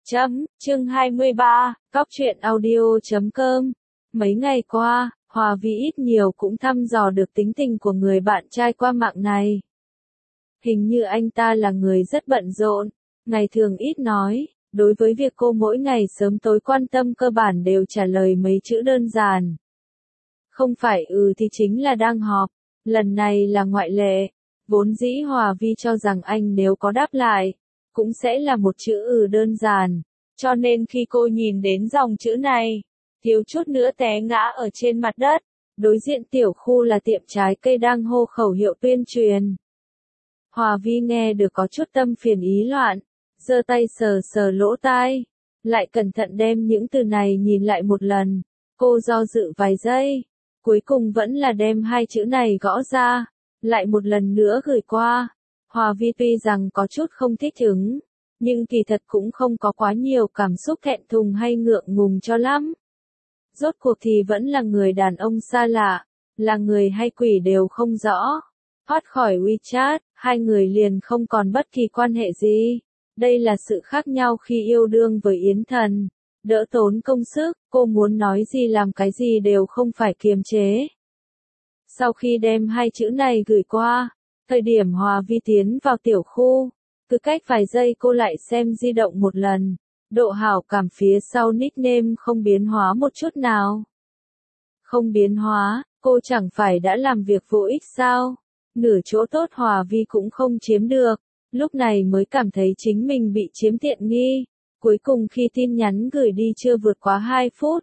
Chương 23, Cóc truyện audio.com. Mấy ngày qua, Hòa Vi ít nhiều cũng thăm dò được tính tình của người bạn trai qua mạng này. Hình như anh ta là người rất bận rộn, ngày thường ít nói, đối với việc cô mỗi ngày sớm tối quan tâm cơ bản đều trả lời mấy chữ đơn giản. Không phải thì chính là đang họp, lần này là ngoại lệ, vốn dĩ Hòa Vi cho rằng anh nếu có đáp lại, cũng sẽ là một chữ đơn giản, cho nên khi cô nhìn đến dòng chữ này, thiếu chút nữa té ngã ở trên mặt đất. Đối diện tiểu khu là tiệm trái cây đang hô khẩu hiệu tuyên truyền. Hòa Vi nghe được có chút tâm phiền ý loạn, giơ tay sờ sờ lỗ tai, lại cẩn thận đem những từ này nhìn lại một lần. Cô do dự vài giây, cuối cùng vẫn là đem hai chữ này gõ ra, lại một lần nữa gửi qua. Hòa Vi tuy rằng có chút không thích ứng, nhưng kỳ thật cũng không có quá nhiều cảm xúc thẹn thùng hay ngượng ngùng cho lắm. Rốt cuộc thì vẫn là người đàn ông xa lạ, là người hay quỷ đều không rõ. Thoát khỏi WeChat, hai người liền không còn bất kỳ quan hệ gì. Đây là sự khác nhau khi yêu đương với Yến Thần. Đỡ tốn công sức, cô muốn nói gì làm cái gì đều không phải kiềm chế. Sau khi đem hai chữ này gửi qua, thời điểm Hòa Vi tiến vào tiểu khu, cứ cách vài giây cô lại xem di động một lần. Độ hảo cảm phía sau nickname không biến hóa một chút nào. Không biến hóa, cô chẳng phải đã làm việc vô ích sao? Nửa chỗ tốt Hòa Vi cũng không chiếm được, lúc này mới cảm thấy chính mình bị chiếm tiện nghi. Cuối cùng khi tin nhắn gửi đi chưa vượt quá 2 phút.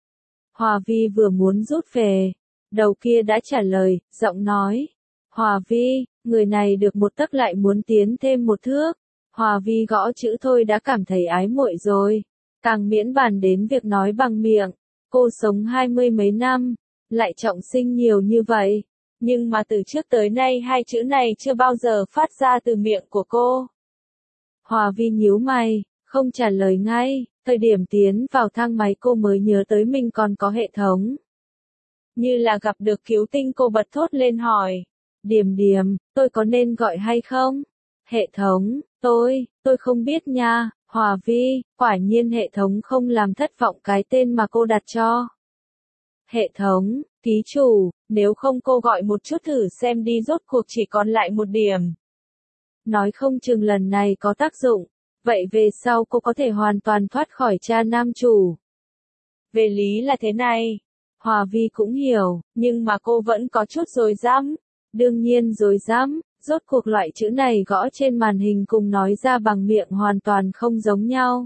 Hòa Vi vừa muốn rút về, đầu kia đã trả lời, giọng nói. Hòa Vi, người này được một tấc lại muốn tiến thêm một thước. Hòa Vi gõ chữ thôi đã cảm thấy ái muội rồi, càng miễn bàn đến việc nói bằng miệng. Cô sống 20 mấy năm, lại trọng sinh nhiều như vậy, nhưng mà từ trước tới nay hai chữ này chưa bao giờ phát ra từ miệng của cô. Hòa Vi nhíu mày, không trả lời ngay, thời điểm tiến vào thang máy cô mới nhớ tới mình còn có hệ thống. Như là gặp được cứu tinh cô bật thốt lên hỏi, Điềm Điềm, tôi có nên gọi hay không? Hệ thống, tôi không biết nha. Hòa Vi, quả nhiên hệ thống không làm thất vọng cái tên mà cô đặt cho. Hệ thống, ký chủ, nếu không cô gọi một chút thử xem đi, rốt cuộc chỉ còn lại 1 điểm. Nói không chừng lần này có tác dụng, vậy về sau cô có thể hoàn toàn thoát khỏi cha nam chủ. Về lý là thế này, Hòa Vi cũng hiểu, nhưng mà cô vẫn có chút rối rắm. Đương nhiên rối rắm. Rốt cuộc loại chữ này gõ trên màn hình cùng nói ra bằng miệng hoàn toàn không giống nhau.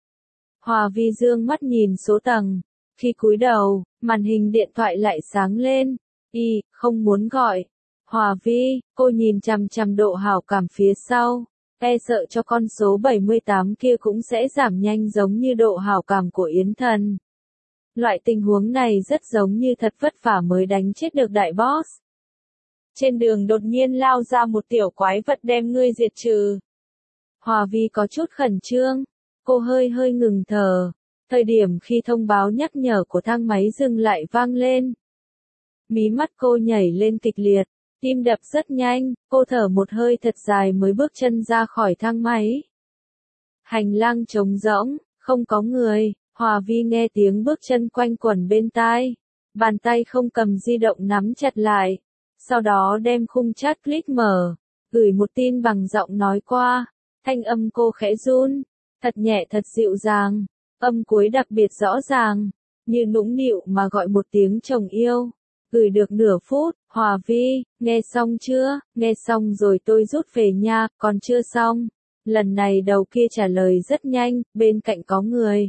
Hòa Vi dương mắt nhìn số tầng, khi cúi đầu, màn hình điện thoại lại sáng lên. Không muốn gọi. Hòa Vi, cô nhìn chằm chằm độ hảo cảm phía sau, e sợ cho con số 78 kia cũng sẽ giảm nhanh giống như độ hảo cảm của Yến Thần. Loại tình huống này rất giống như thật vất vả mới đánh chết được đại boss. Trên đường đột nhiên lao ra một tiểu quái vật đem ngươi diệt trừ. Hòa Vi có chút khẩn trương, cô hơi ngừng thở, thời điểm khi thông báo nhắc nhở của thang máy dừng lại vang lên. Mí mắt cô nhảy lên kịch liệt, tim đập rất nhanh, cô thở một hơi thật dài mới bước chân ra khỏi thang máy. Hành lang trống rỗng, không có người, Hòa Vi nghe tiếng bước chân quanh quẩn bên tai, bàn tay không cầm di động nắm chặt lại. Sau đó đem khung chat click mở, gửi một tin bằng giọng nói qua, thanh âm cô khẽ run, thật nhẹ thật dịu dàng, âm cuối đặc biệt rõ ràng, như nũng nịu mà gọi một tiếng chồng yêu. Gửi được nửa phút, Hòa Vi, nghe xong chưa? Nghe xong rồi tôi rút về nha, còn chưa xong. Lần này đầu kia trả lời rất nhanh, bên cạnh có người.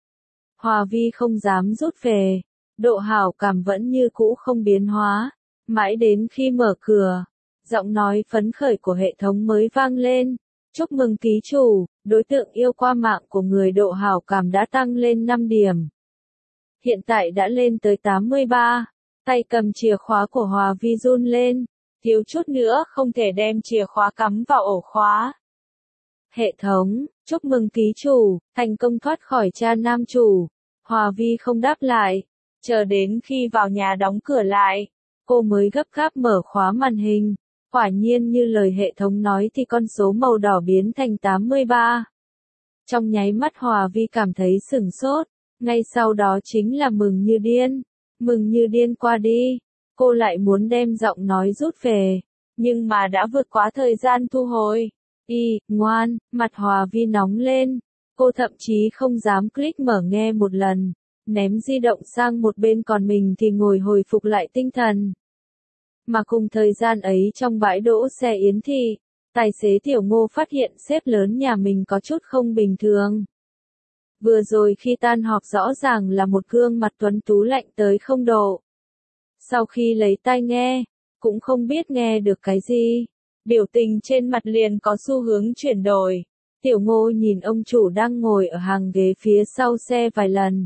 Hòa Vi không dám rút về, độ hảo cảm vẫn như cũ không biến hóa. Mãi đến khi mở cửa, giọng nói phấn khởi của hệ thống mới vang lên. Chúc mừng ký chủ, đối tượng yêu qua mạng của người độ hảo cảm đã tăng lên 5 điểm. Hiện tại đã lên tới 83. Tay cầm chìa khóa của Hòa Vi run lên, thiếu chút nữa không thể đem chìa khóa cắm vào ổ khóa. Hệ thống, chúc mừng ký chủ, thành công thoát khỏi cha nam chủ. Hòa Vi không đáp lại, chờ đến khi vào nhà đóng cửa lại. Cô mới gấp gáp mở khóa màn hình, quả nhiên như lời hệ thống nói thì con số màu đỏ biến thành 83. Trong nháy mắt Hòa Vi cảm thấy sửng sốt, ngay sau đó chính là mừng như điên. Mừng như điên qua đi, cô lại muốn đem giọng nói rút về, nhưng mà đã vượt quá thời gian thu hồi. Ngoan, mặt Hòa Vi nóng lên, cô thậm chí không dám click mở nghe một lần, ném di động sang một bên còn mình thì ngồi hồi phục lại tinh thần. Mà cùng thời gian ấy trong bãi đỗ xe Yến Thị, tài xế Tiểu Ngô phát hiện sếp lớn nhà mình có chút không bình thường. Vừa rồi khi tan họp rõ ràng là một gương mặt tuấn tú lạnh tới 0 độ. Sau khi lấy tai nghe, cũng không biết nghe được cái gì, biểu tình trên mặt liền có xu hướng chuyển đổi. Tiểu Ngô nhìn ông chủ đang ngồi ở hàng ghế phía sau xe vài lần.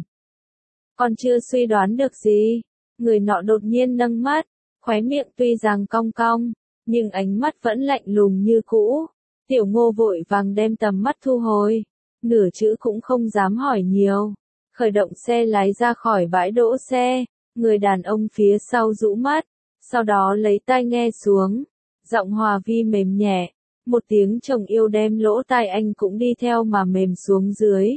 Còn chưa suy đoán được gì, người nọ đột nhiên nâng mắt, khóe miệng tuy rằng cong cong, nhưng ánh mắt vẫn lạnh lùng như cũ. Tiểu Ngô vội vàng đem tầm mắt thu hồi, nửa chữ cũng không dám hỏi nhiều. Khởi động xe lái ra khỏi bãi đỗ xe, người đàn ông phía sau rũ mắt, sau đó lấy tai nghe xuống, giọng Hòa Vi mềm nhẹ, một tiếng chồng yêu đem lỗ tai anh cũng đi theo mà mềm xuống dưới.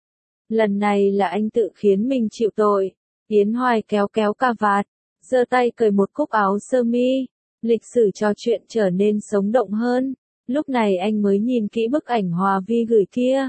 Lần này là anh tự khiến mình chịu tội. Yến Hoài kéo kéo cà vạt, giơ tay cởi một cúc áo sơ mi, lịch sử trò chuyện trở nên sống động hơn. Lúc này anh mới nhìn kỹ bức ảnh Hòa Vi gửi kia.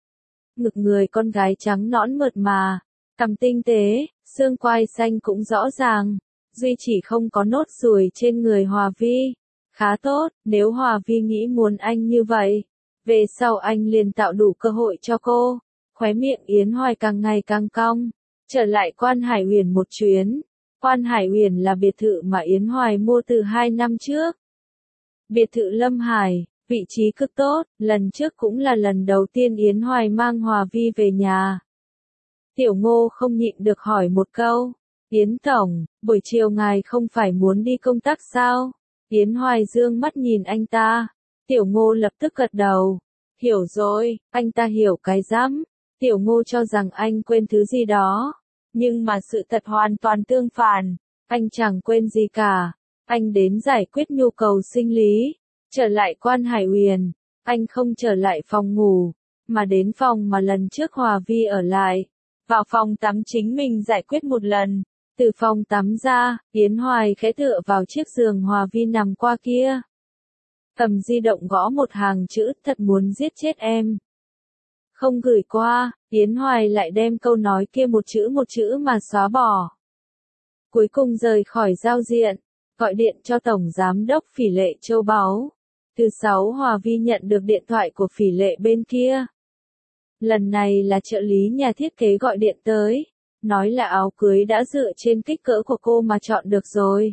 Ngực người con gái trắng nõn mượt mà, cằm tinh tế, xương quai xanh cũng rõ ràng, duy chỉ không có nốt ruồi trên người Hòa Vi. Khá tốt, nếu Hòa Vi nghĩ muốn anh như vậy, về sau anh liền tạo đủ cơ hội cho cô. Khóe miệng Yến Hoài càng ngày càng cong, trở lại Quan Hải Uyển một chuyến. Quan Hải Uyển là biệt thự mà Yến Hoài mua từ 2 năm trước. Biệt thự Lâm Hải, vị trí cực tốt, lần trước cũng là lần đầu tiên Yến Hoài mang Hòa Vi về nhà. Tiểu Ngô không nhịn được hỏi một câu, Yến Tổng, buổi chiều ngài không phải muốn đi công tác sao? Yến Hoài dương mắt nhìn anh ta, Tiểu Ngô lập tức gật đầu, hiểu rồi, anh ta hiểu cái rắm. Tiểu Ngô cho rằng anh quên thứ gì đó, nhưng mà sự thật hoàn toàn tương phản, anh chẳng quên gì cả, anh đến giải quyết nhu cầu sinh lý, trở lại Quan Hải Uyển, anh không trở lại phòng ngủ, mà đến phòng mà lần trước Hòa Vi ở lại, vào phòng tắm chính mình giải quyết một lần, từ phòng tắm ra, Yến Hoài khẽ tựa vào chiếc giường Hòa Vi nằm qua kia. Cầm di động gõ một hàng chữ, thật muốn giết chết em. Không gửi qua, Yến Hoài lại đem câu nói kia một chữ mà xóa bỏ. Cuối cùng rời khỏi giao diện, gọi điện cho Tổng Giám đốc Phỉ Lệ Châu Báu. Thứ 6 Hòa Vi nhận được điện thoại của Phỉ Lệ bên kia. Lần này là trợ lý nhà thiết kế gọi điện tới, nói là áo cưới đã dựa trên kích cỡ của cô mà chọn được rồi.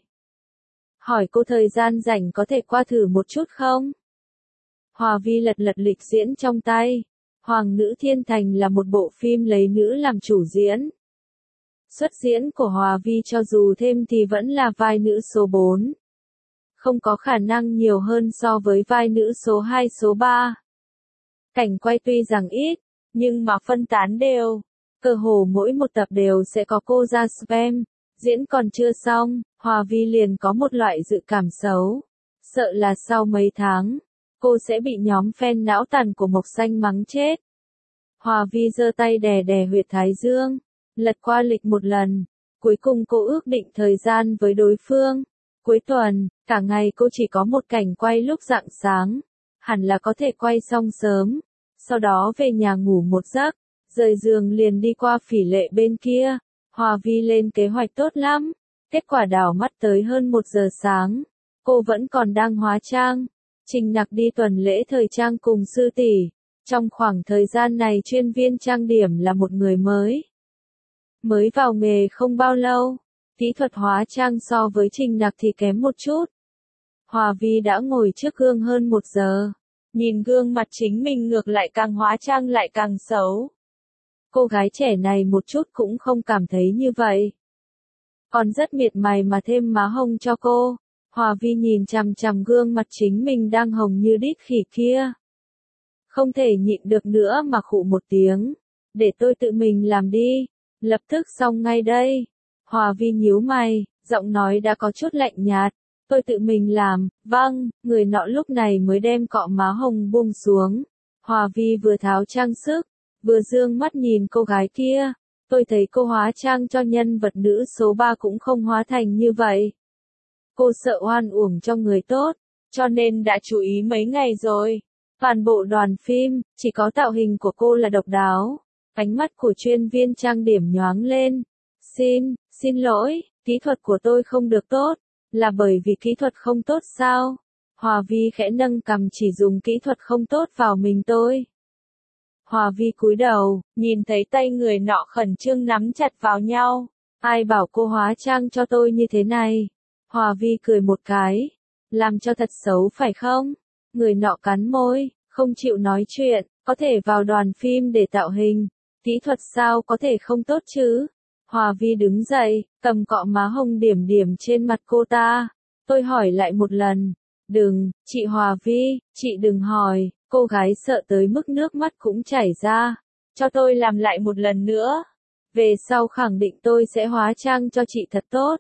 Hỏi cô thời gian rảnh có thể qua thử một chút không? Hòa Vi lật lật lịch diễn trong tay. Hoàng nữ Thiên Thành là một bộ phim lấy nữ làm chủ diễn. Xuất diễn của Hòa Vi cho dù thêm thì vẫn là vai nữ số 4. Không có khả năng nhiều hơn so với vai nữ số 2 số 3. Cảnh quay tuy rằng ít, nhưng mà phân tán đều. Cơ hồ mỗi một tập đều sẽ có cô ra spam. Diễn còn chưa xong, Hòa Vi liền có một loại dự cảm xấu. Sợ là sau mấy tháng, cô sẽ bị nhóm fan não tàn của Mộc Xanh mắng chết. Hòa Vi giơ tay đè đè huyệt thái dương, lật qua lịch một lần, cuối cùng cô ước định thời gian với đối phương. Cuối tuần, cả ngày cô chỉ có một cảnh quay lúc rạng sáng, hẳn là có thể quay xong sớm, sau đó về nhà ngủ một giấc, rời giường liền đi qua Phỉ Lệ bên kia. Hòa Vi lên kế hoạch tốt lắm, kết quả đảo mắt tới hơn 1 giờ sáng, cô vẫn còn đang hóa trang. Trình Nặc đi tuần lễ thời trang cùng sư tỷ. Trong khoảng thời gian này chuyên viên trang điểm là một người mới. Mới vào nghề không bao lâu, kỹ thuật hóa trang so với Trình Nặc thì kém một chút. Hòa Vi đã ngồi trước gương hơn 1 giờ. Nhìn gương mặt chính mình ngược lại càng hóa trang lại càng xấu. Cô gái trẻ này một chút cũng không cảm thấy như vậy. Còn rất miệt mài mà thêm má hồng cho cô. Hòa Vi nhìn chằm chằm gương mặt chính mình đang hồng như đít khỉ kia. Không thể nhịn được nữa mà khụ một tiếng. Để tôi tự mình làm đi. Lập tức xong ngay đây. Hòa Vi nhíu mày, giọng nói đã có chút lạnh nhạt. Tôi tự mình làm, vâng, người nọ lúc này mới đem cọ má hồng buông xuống. Hòa Vi vừa tháo trang sức, vừa dương mắt nhìn cô gái kia. Tôi thấy cô hóa trang cho nhân vật nữ số 3 cũng không hóa thành như vậy. Cô sợ oan uổng cho người tốt, cho nên đã chú ý mấy ngày rồi. Toàn bộ đoàn phim, chỉ có tạo hình của cô là độc đáo. Ánh mắt của chuyên viên trang điểm nhoáng lên. Xin lỗi, kỹ thuật của tôi không được tốt. Là bởi vì kỹ thuật không tốt sao? Hòa Vi khẽ nâng cằm chỉ dùng kỹ thuật không tốt vào mình tôi. Hòa Vi cúi đầu, nhìn thấy tay người nọ khẩn trương nắm chặt vào nhau. Ai bảo cô hóa trang cho tôi như thế này? Hòa Vi cười một cái. Làm cho thật xấu phải không? Người nọ cắn môi, không chịu nói chuyện, có thể vào đoàn phim để tạo hình. Kỹ thuật sao có thể không tốt chứ? Hòa Vi đứng dậy, cầm cọ má hồng điểm điểm trên mặt cô ta. Tôi hỏi lại một lần. Đừng, chị Hòa Vi, chị đừng hỏi. Cô gái sợ tới mức nước mắt cũng chảy ra. Cho tôi làm lại một lần nữa. Về sau khẳng định tôi sẽ hóa trang cho chị thật tốt.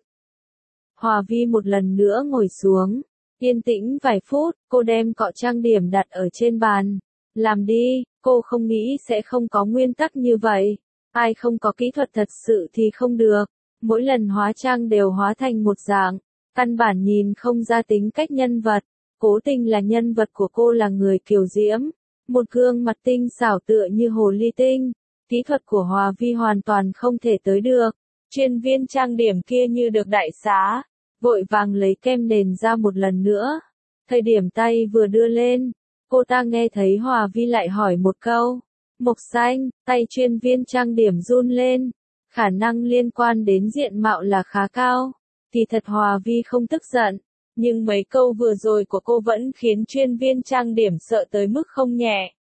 Hòa Vi một lần nữa ngồi xuống. Yên tĩnh vài phút, cô đem cọ trang điểm đặt ở trên bàn. Làm đi, cô không nghĩ sẽ không có nguyên tắc như vậy. Ai không có kỹ thuật thật sự thì không được. Mỗi lần hóa trang đều hóa thành một dạng. Căn bản nhìn không ra tính cách nhân vật. Cố tình là nhân vật của cô là người kiều diễm. Một gương mặt tinh xảo tựa như hồ ly tinh. Kỹ thuật của Hòa Vi hoàn toàn không thể tới được. Chuyên viên trang điểm kia như được đại xá. Vội vàng lấy kem nền ra một lần nữa. Thời điểm tay vừa đưa lên, cô ta nghe thấy Hòa Vi lại hỏi một câu. Mộc Xanh, tay chuyên viên trang điểm run lên. Khả năng liên quan đến diện mạo là khá cao. Thì thật Hòa Vi không tức giận. Nhưng mấy câu vừa rồi của cô vẫn khiến chuyên viên trang điểm sợ tới mức không nhẹ.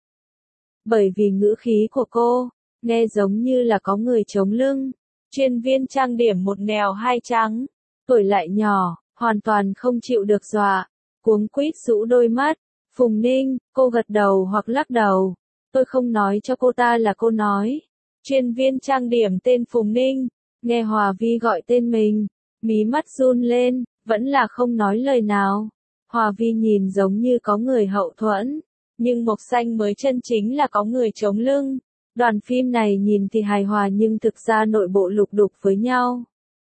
Bởi vì ngữ khí của cô, nghe giống như là có người chống lưng. Chuyên viên trang điểm một nèo hai trắng. Tuổi lại nhỏ, hoàn toàn không chịu được dọa. Cuống quýt rũ đôi mắt. Phùng Ninh, cô gật đầu hoặc lắc đầu. Tôi không nói cho cô ta là cô nói. Chuyên viên trang điểm tên Phùng Ninh. Nghe Hòa Vi gọi tên mình. Mí mắt run lên, vẫn là không nói lời nào. Hòa Vi nhìn giống như có người hậu thuẫn. Nhưng Mộc Xanh mới chân chính là có người chống lưng. Đoàn phim này nhìn thì hài hòa nhưng thực ra nội bộ lục đục với nhau.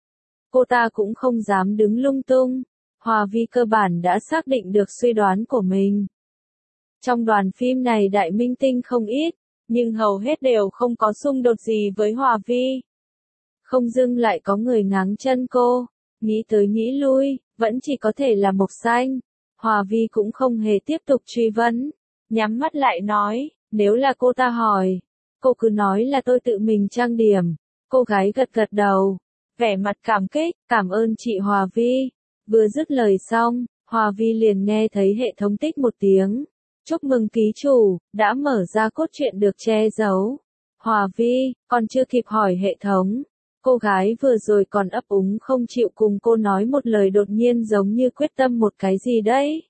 Cô ta cũng không dám đứng lung tung. Hòa Vi cơ bản đã xác định được suy đoán của mình. Trong đoàn phim này đại minh tinh không ít, nhưng hầu hết đều không có xung đột gì với Hòa Vi. Không dưng lại có người ngáng chân cô, nghĩ tới nghĩ lui, vẫn chỉ có thể là Mộc Xanh. Hòa Vi cũng không hề tiếp tục truy vấn, nhắm mắt lại nói, nếu là cô ta hỏi, cô cứ nói là tôi tự mình trang điểm. Cô gái gật gật đầu, vẻ mặt cảm kích, cảm ơn chị Hòa Vi. Vừa dứt lời xong, Hòa Vi liền nghe thấy hệ thống tích một tiếng. Chúc mừng ký chủ, đã mở ra cốt truyện được che giấu. Hòa Vi, còn chưa kịp hỏi hệ thống. Cô gái vừa rồi còn ấp úng không chịu cùng cô nói một lời đột nhiên giống như quyết tâm một cái gì đấy.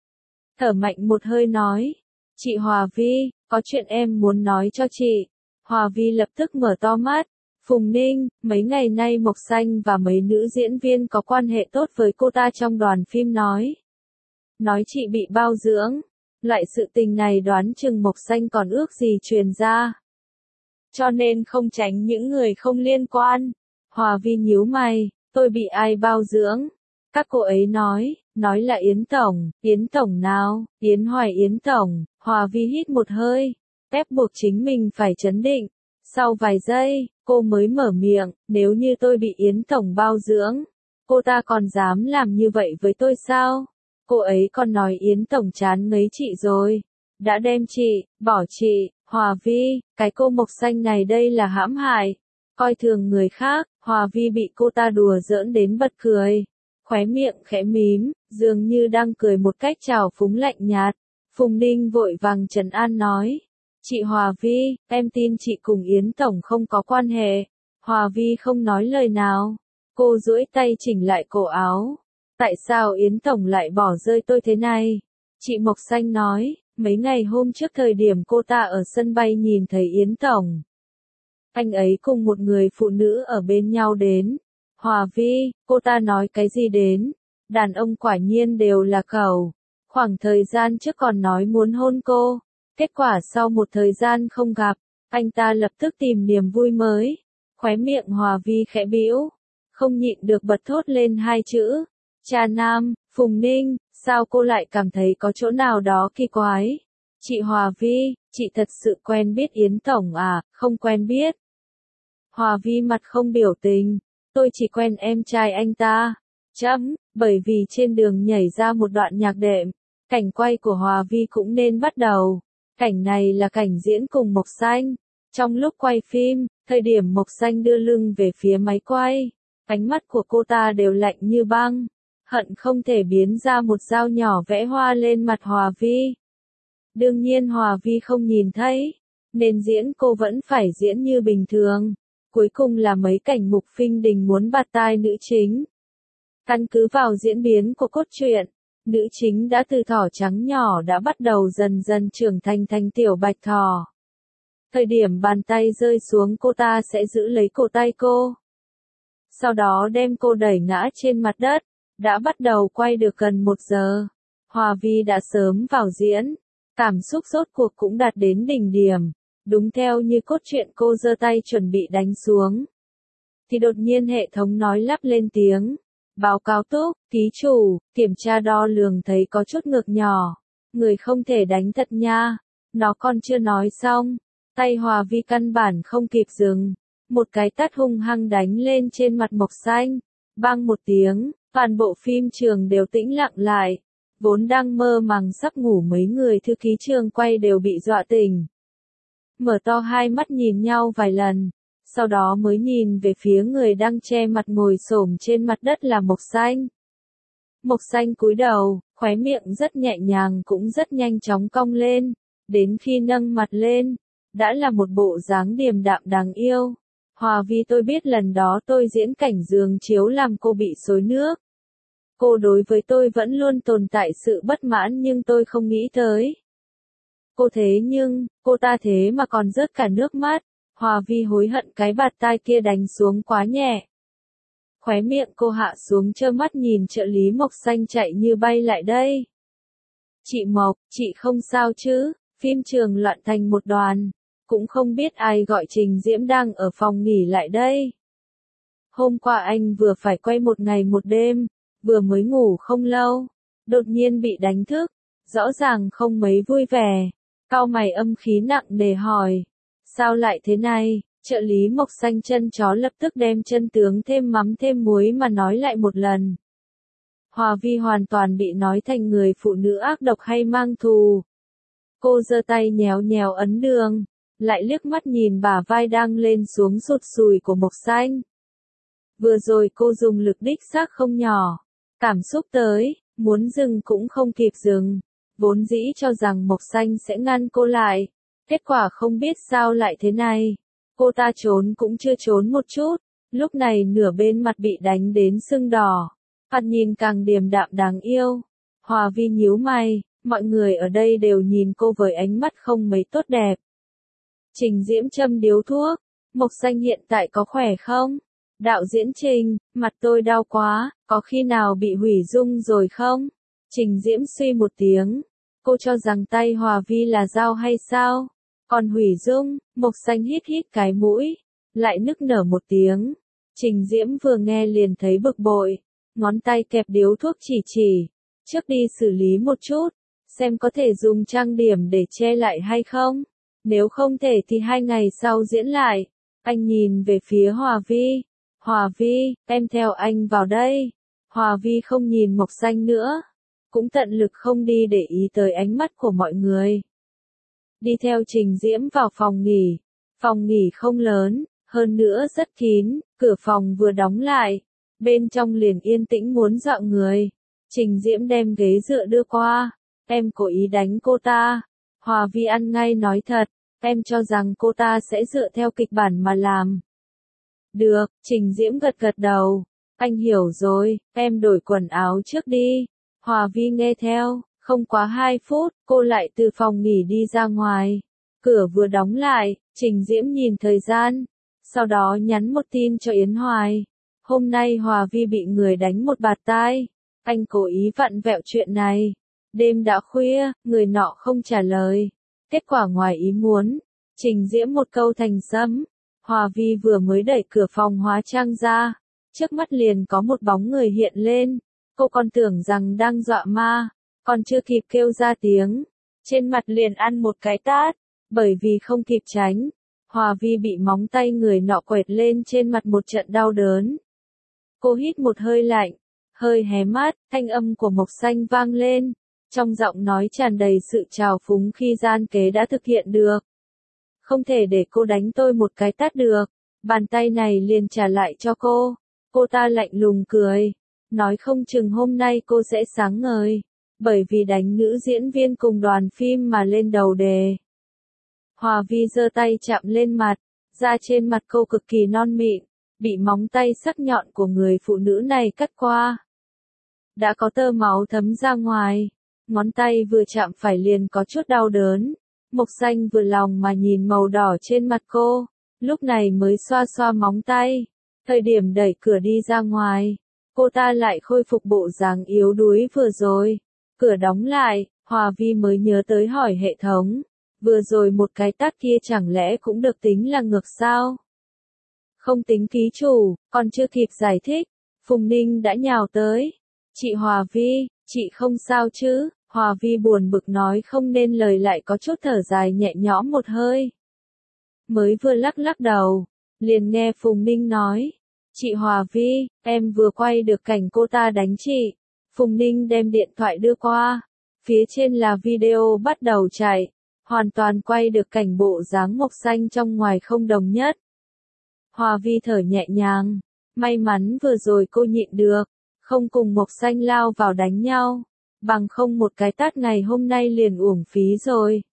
Thở mạnh một hơi nói. Chị Hòa Vi, có chuyện em muốn nói cho chị. Hòa Vi lập tức mở to mắt. Phùng Ninh, mấy ngày nay Mộc Xanh và mấy nữ diễn viên có quan hệ tốt với cô ta trong đoàn phim nói. Nói chị bị bao dưỡng. Loại sự tình này đoán chừng Mộc Xanh còn ước gì truyền ra. Cho nên không tránh những người không liên quan. Hòa Vi nhíu mày, tôi bị ai bao dưỡng? Các cô ấy nói là Yến Tổng nào, Yến Hoài Yến Tổng. Hòa Vi hít một hơi, ép buộc chính mình phải trấn định. Sau vài giây, cô mới mở miệng, nếu như tôi bị Yến Tổng bao dưỡng, cô ta còn dám làm như vậy với tôi sao? Cô ấy còn nói Yến Tổng chán ngấy chị rồi. Đã đem chị, bỏ chị. Hòa Vi, cái cô Mộc Xanh này đây là hãm hại. Coi thường người khác, Hòa Vi bị cô ta đùa giỡn đến bật cười. Khóe miệng khẽ mím, dường như đang cười một cách trào phúng lạnh nhạt. Phùng Ninh vội vàng trấn an nói. Chị Hòa Vi, em tin chị cùng Yến Tổng không có quan hệ. Hòa Vi không nói lời nào. Cô duỗi tay chỉnh lại cổ áo. Tại sao Yến Tổng lại bỏ rơi tôi thế này? Chị Mộc Xanh nói, mấy ngày hôm trước thời điểm cô ta ở sân bay nhìn thấy Yến Tổng. Anh ấy cùng một người phụ nữ ở bên nhau đến. Hòa Vi, cô ta nói cái gì đến? Đàn ông quả nhiên đều là cẩu. Khoảng thời gian trước còn nói muốn hôn cô. Kết quả sau một thời gian không gặp, anh ta lập tức tìm niềm vui mới. Khóe miệng Hòa Vi khẽ bĩu, không nhịn được bật thốt lên hai chữ. Cha nam, Phùng Ninh, sao cô lại cảm thấy có chỗ nào đó kỳ quái? Chị Hòa Vi, chị thật sự quen biết Yến Tổng à? Không quen biết. Hòa Vi mặt không biểu tình, tôi chỉ quen em trai anh ta. Bởi vì trên đường nhảy ra một đoạn nhạc đệm, cảnh quay của Hòa Vi cũng nên bắt đầu. Cảnh này là cảnh diễn cùng Mộc Xanh. Trong lúc quay phim, thời điểm Mộc Xanh đưa lưng về phía máy quay, ánh mắt của cô ta đều lạnh như băng, hận không thể biến ra một dao nhỏ vẽ hoa lên mặt Hòa Vi. Đương nhiên Hòa Vi không nhìn thấy, nên diễn cô vẫn phải diễn như bình thường. Cuối cùng là mấy cảnh mục phinh đình muốn bạt tai nữ chính. Căn cứ vào diễn biến của cốt truyện, nữ chính đã từ thỏ trắng nhỏ đã bắt đầu dần dần trưởng thành thành tiểu bạch thỏ. Thời điểm bàn tay rơi xuống cô ta sẽ giữ lấy cổ tay cô. Sau đó đem cô đẩy ngã trên mặt đất. Đã bắt đầu quay được gần 1 giờ. Hòa Vi đã sớm vào diễn. Cảm xúc rốt cuộc cũng đạt đến đỉnh điểm. Đúng theo như cốt truyện cô giơ tay chuẩn bị đánh xuống. Thì đột nhiên hệ thống nói lắp lên tiếng. Báo cáo túc, ký chủ, kiểm tra đo lường thấy có chút ngược nhỏ. Người không thể đánh thật nha. Nó còn chưa nói xong. Tay Hòa Vi căn bản không kịp dừng. Một cái tát hung hăng đánh lên trên mặt Mộc Xanh. Bang một tiếng, toàn bộ phim trường đều tĩnh lặng lại. Vốn đang mơ màng sắp ngủ mấy người thư ký trường quay đều bị dọa tỉnh. Mở to hai mắt nhìn nhau vài lần. Sau đó mới nhìn về phía người đang che mặt ngồi xổm trên mặt đất là Mộc Xanh. Mộc Xanh cúi đầu, khóe miệng rất nhẹ nhàng cũng rất nhanh chóng cong lên. Đến khi nâng mặt lên, đã là một bộ dáng điềm đạm đáng yêu. Hòa Vi, tôi biết lần đó tôi diễn cảnh giường chiếu làm cô bị xối nước. Cô đối với tôi vẫn luôn tồn tại sự bất mãn nhưng tôi không nghĩ tới. Cô ta thế mà còn rớt cả nước mắt. Hòa Vi hối hận cái bạt tai kia đánh xuống quá nhẹ. Khóe miệng cô hạ xuống trơ mắt nhìn trợ lý Mộc Xanh chạy như bay lại đây. Chị Mộc, chị không sao chứ? Phim trường loạn thành một đoàn. Cũng không biết ai gọi Trình Diễm đang ở phòng nghỉ lại đây. Hôm qua anh vừa phải quay 1 ngày 1 đêm, vừa mới ngủ không lâu, đột nhiên bị đánh thức, rõ ràng không mấy vui vẻ. Cau mày âm khí nặng nề hỏi, sao lại thế này? Trợ lý Mộc Xanh chân chó lập tức đem chân tướng thêm mắm thêm muối mà nói lại một lần. Hòa Vi hoàn toàn bị nói thành người phụ nữ ác độc hay mang thù. Cô giơ tay nhéo nhéo ấn đường, lại liếc mắt nhìn bả vai đang lên xuống sụt sùi của Mộc Xanh. Vừa rồi cô dùng lực đích xác không nhỏ. Cảm xúc tới, muốn dừng cũng không kịp dừng. Vốn dĩ cho rằng Mộc Xanh sẽ ngăn cô lại. Kết quả không biết sao lại thế này. Cô ta trốn cũng chưa trốn một chút. Lúc này nửa bên mặt bị đánh đến sưng đỏ. Mặt nhìn càng điềm đạm đáng yêu. Hòa Vi nhíu mày, mọi người ở đây đều nhìn cô với ánh mắt không mấy tốt đẹp. Trình Diễm châm điếu thuốc. Mộc Xanh hiện tại có khỏe không? Đạo diễn Trình, mặt tôi đau quá, có khi nào bị hủy dung rồi không? Trình Diễm suy một tiếng. Cô cho rằng tay Hòa Vi là dao hay sao? Còn hủy dung, Mộc Xanh hít hít cái mũi. Lại nức nở một tiếng. Trình Diễm vừa nghe liền thấy bực bội. Ngón tay kẹp điếu thuốc chỉ. Trước đi xử lý một chút. Xem có thể dùng trang điểm để che lại hay không? Nếu không thể thì 2 ngày sau diễn lại. Anh nhìn về phía Hòa Vi. Hòa Vi, em theo anh vào đây. Hòa Vi không nhìn Mộc Xanh nữa. Cũng tận lực không đi để ý tới ánh mắt của mọi người. Đi theo Trình Diễm vào phòng nghỉ. Phòng nghỉ không lớn, hơn nữa rất kín, cửa phòng vừa đóng lại. Bên trong liền yên tĩnh muốn dọa người. Trình Diễm đem ghế dựa đưa qua. Em cố ý đánh cô ta. Hòa Vi ăn ngay nói thật. Em cho rằng cô ta sẽ dựa theo kịch bản mà làm. Được, Trình Diễm gật gật đầu. Anh hiểu rồi, em đổi quần áo trước đi. Hòa Vi nghe theo, không quá 2 phút, cô lại từ phòng nghỉ đi ra ngoài. Cửa vừa đóng lại, Trình Diễm nhìn thời gian. Sau đó nhắn một tin cho Yến Hoài. Hôm nay Hòa Vi bị người đánh một bạt tai. Anh cố ý vặn vẹo chuyện này. Đêm đã khuya, người nọ không trả lời. Kết quả ngoài ý muốn, trình diễm một câu thành dâm. Hòa Vi vừa mới đẩy cửa phòng hóa trang ra, trước mắt liền có một bóng người hiện lên. Cô còn tưởng rằng đang dọa ma, còn chưa kịp kêu ra tiếng, trên mặt liền ăn một cái tát, bởi vì không kịp tránh. Hòa Vi bị móng tay người nọ quẹt lên trên mặt một trận đau đớn. Cô hít một hơi lạnh, hơi hé mắt, thanh âm của Mộc Xanh vang lên, trong giọng nói tràn đầy sự trào phúng khi gian kế đã thực hiện được. Không thể để cô đánh tôi một cái tát được, bàn tay này liền trả lại cho cô. Cô ta lạnh lùng cười, nói không chừng hôm nay cô sẽ sáng ngời, bởi vì đánh nữ diễn viên cùng đoàn phim mà lên đầu đề. Hòa Vi giơ tay chạm lên mặt, da trên mặt cô cực kỳ non mịn, bị móng tay sắc nhọn của người phụ nữ này cắt qua. Đã có tơ máu thấm ra ngoài, ngón tay vừa chạm phải liền có chút đau đớn. Mộc Xanh vừa lòng mà nhìn màu đỏ trên mặt cô, lúc này mới xoa xoa móng tay. Thời điểm đẩy cửa đi ra ngoài, cô ta lại khôi phục bộ dáng yếu đuối vừa rồi. Cửa đóng lại, Hòa Vi mới nhớ tới hỏi hệ thống, vừa rồi một cái tát kia chẳng lẽ cũng được tính là ngược sao? Không tính ký chủ, còn chưa kịp giải thích, Phùng Ninh đã nhào tới. Chị Hòa Vi, chị không sao chứ? Hòa Vi buồn bực nói không nên lời lại có chút thở dài nhẹ nhõm một hơi. Mới vừa lắc lắc đầu, liền nghe Phùng Ninh nói, chị Hòa Vi, em vừa quay được cảnh cô ta đánh chị. Phùng Ninh đem điện thoại đưa qua, phía trên là video bắt đầu chạy, hoàn toàn quay được cảnh bộ dáng Mộc Xanh trong ngoài không đồng nhất. Hòa Vi thở nhẹ nhàng, may mắn vừa rồi cô nhịn được, không cùng Mộc Xanh lao vào đánh nhau, bằng không một cái tát ngày hôm nay liền uổng phí rồi.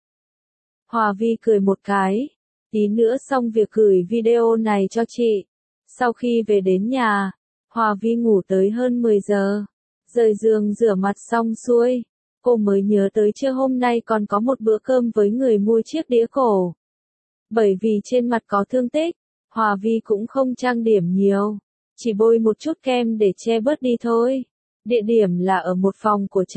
Hòa Vi cười một cái, tí nữa xong việc gửi video này cho chị. Sau khi về đến nhà, Hòa Vi ngủ tới hơn 10 giờ, rời giường rửa mặt xong xuôi, cô mới nhớ tới trưa hôm nay còn có một bữa cơm với người mua chiếc đĩa cổ. Bởi vì trên mặt có thương tích, Hòa Vi cũng không trang điểm nhiều, chỉ bôi một chút kem để che bớt đi thôi. Địa điểm là ở một phòng của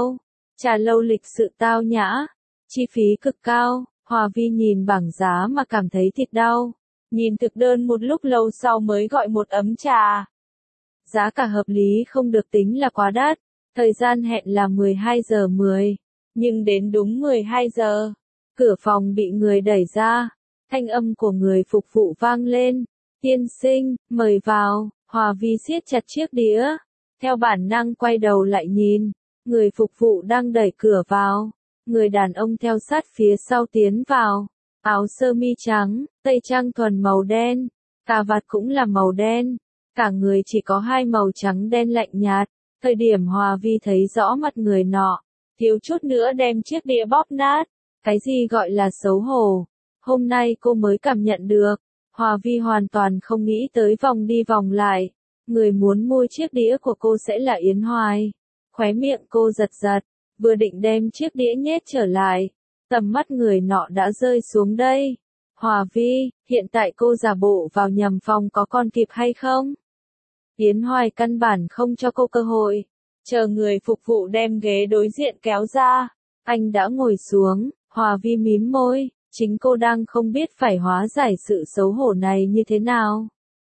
trà lâu lịch sự tao nhã, chi phí cực cao. Hòa Vi nhìn bảng giá mà cảm thấy thịt đau, nhìn thực đơn một lúc lâu sau mới gọi một ấm trà. Giá cả hợp lý không được tính là quá đắt, thời gian hẹn là 12 giờ 10, nhưng đến đúng 12 giờ, cửa phòng bị người đẩy ra, thanh âm của người phục vụ vang lên, tiên sinh, mời vào. Hòa Vi siết chặt chiếc đĩa, theo bản năng quay đầu lại nhìn, người phục vụ đang đẩy cửa vào. Người đàn ông theo sát phía sau tiến vào, áo sơ mi trắng, tây trang thuần màu đen, cà vạt cũng là màu đen, cả người chỉ có hai màu trắng đen lạnh nhạt. Thời điểm Hòa Vi thấy rõ mặt người nọ, thiếu chút nữa đem chiếc đĩa bóp nát. Cái gì gọi là xấu hổ? Hôm nay cô mới cảm nhận được. Hòa Vi hoàn toàn không nghĩ tới vòng đi vòng lại, người muốn mua chiếc đĩa của cô sẽ là Yến Hoài. Khóe miệng cô giật giật, vừa định đem chiếc đĩa nhét trở lại, tầm mắt người nọ đã rơi xuống đây. Hòa Vi, hiện tại cô giả bộ vào nhầm phòng có còn kịp hay không? Yến Hoài căn bản không cho cô cơ hội, chờ người phục vụ đem ghế đối diện kéo ra, anh đã ngồi xuống. Hòa Vi mím môi, chính cô đang không biết phải hóa giải sự xấu hổ này như thế nào.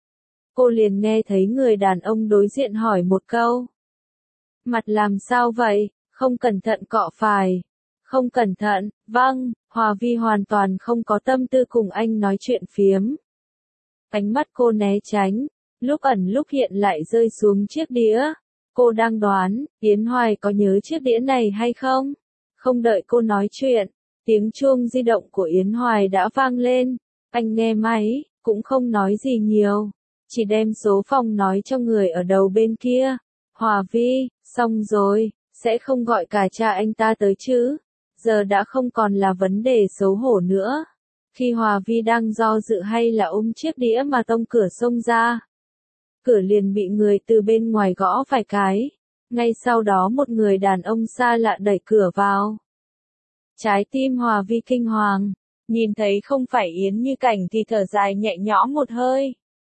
Cô liền nghe thấy người đàn ông đối diện hỏi một câu. Mặt làm sao vậy? Không cẩn thận cọ phải. Không cẩn thận, vâng. Hòa Vi hoàn toàn không có tâm tư cùng anh nói chuyện phiếm. Ánh mắt cô né tránh, lúc ẩn lúc hiện lại rơi xuống chiếc đĩa. Cô đang đoán, Yến Hoài có nhớ chiếc đĩa này hay không? Không đợi cô nói chuyện, tiếng chuông di động của Yến Hoài đã vang lên. Anh nghe máy, cũng không nói gì nhiều, chỉ đem số phòng nói cho người ở đầu bên kia. Hòa Vi, xong rồi, sẽ không gọi cả cha anh ta tới chứ? Giờ đã không còn là vấn đề xấu hổ nữa. Khi Hòa Vi đang do dự hay là ôm chiếc đĩa mà tông cửa xông ra, cửa liền bị người từ bên ngoài gõ vài cái. Ngay sau đó một người đàn ông xa lạ đẩy cửa vào. Trái tim Hòa Vi kinh hoàng, nhìn thấy không phải Yến Như Cảnh thì thở dài nhẹ nhõm một hơi.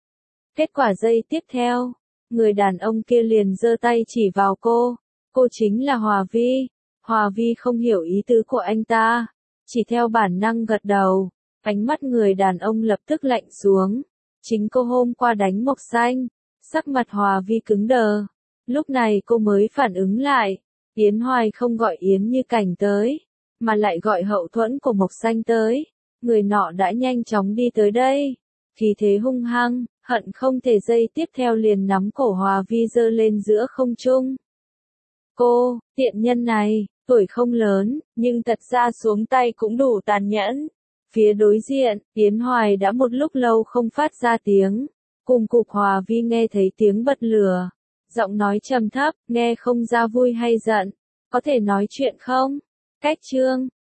Kết quả giây tiếp theo, người đàn ông kia liền giơ tay chỉ vào cô chính là Hòa Vi. Hòa Vi không hiểu ý tứ của anh ta, chỉ theo bản năng gật đầu. Ánh mắt người đàn ông lập tức lạnh xuống. Chính cô hôm qua đánh Mộc Xanh. Sắc mặt Hòa Vi cứng đờ. Lúc này cô mới phản ứng lại. Yến Hoài không gọi Yến Như Cảnh tới, mà lại gọi hậu thuẫn của Mộc Xanh tới. Người nọ đã nhanh chóng đi tới đây. Khí thế hung hăng, hận không thể giây tiếp theo liền nắm cổ Hòa Vi giơ lên giữa không trung. Cô, tiện nhân này, tuổi không lớn, nhưng thật ra xuống tay cũng đủ tàn nhẫn. Phía đối diện, Yến Hoài đã một lúc lâu không phát ra tiếng. Cùng cục Hòa Vi nghe thấy tiếng bật lửa. Giọng nói trầm thấp, nghe không ra vui hay giận. Có thể nói chuyện không? Cách chương.